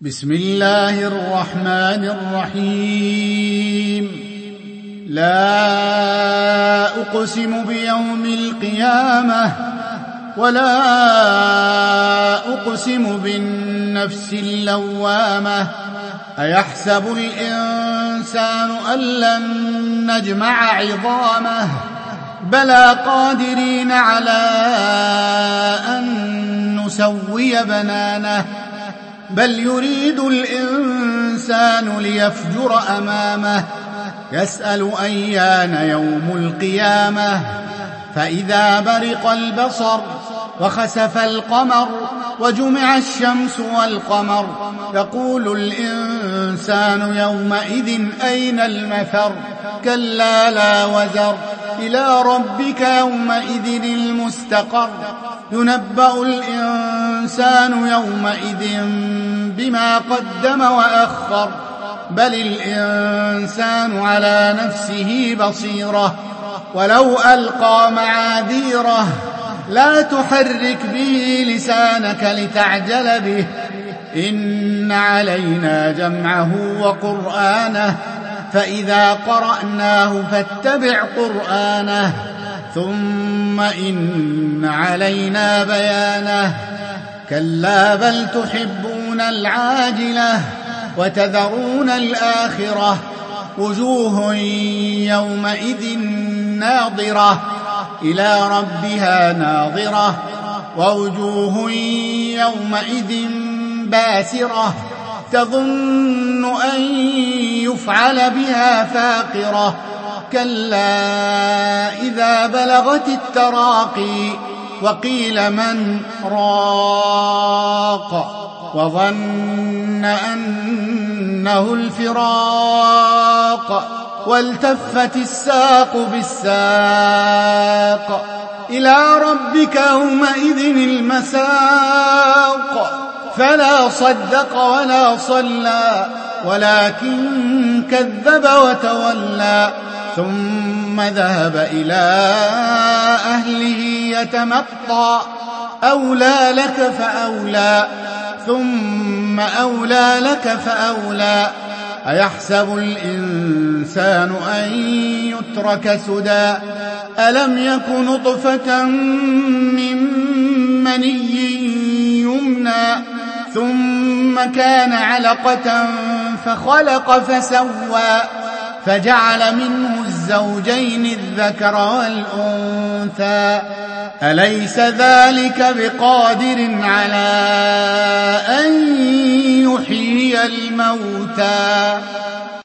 بسم الله الرحمن الرحيم. لا أقسم بيوم القيامة ولا أقسم بالنفس اللوامة. أيحسب الإنسان أن لن نجمع عظامه بلى قادرين على أن نسوي بنانه بل يريد الإنسان ليفجر أمامه يسأل أيان يوم القيامة فإذا برق البصر وخسف القمر وجمع الشمس والقمر يقول الإنسان يومئذ أين المفر كلا لا وزر إلى ربك يومئذ المستقر ينبأ الإنسان يومئذ بما قدم وأخر بل الإنسان على نفسه بصيرة ولو ألقى معاذيره لا تحرك به لسانك لتعجل به إن علينا جمعه وقرآنه فإذا قرأناه فاتبع قرآنه ثم إن علينا بيانه كلا بل تحبون العاجلة وتذرون الآخرة وجوه يومئذ ناظرة إلى ربها ناظرة ووجوه يومئذ باسرة تظن أن يفعل بها فاقرة كلا إذا بلغت التراقي وقيل من راق وظن أنه الفراق والتفت الساق بالساق إلى ربك يومئذ المساق فلا صدق ولا صلى ولكن كذب وتولى ثم ذهب إلى أهله يتمطى أولى لك فأولى ثم أولى لك فأولى أيحسب الإنسان أن يترك سدى ألم يك نطفة من مني يمنى ثم كان علقة فخلق فسوى فجعل منه الزوجين الذكر والأنثى أليس ذلك بقادر على أن يحيي الموتى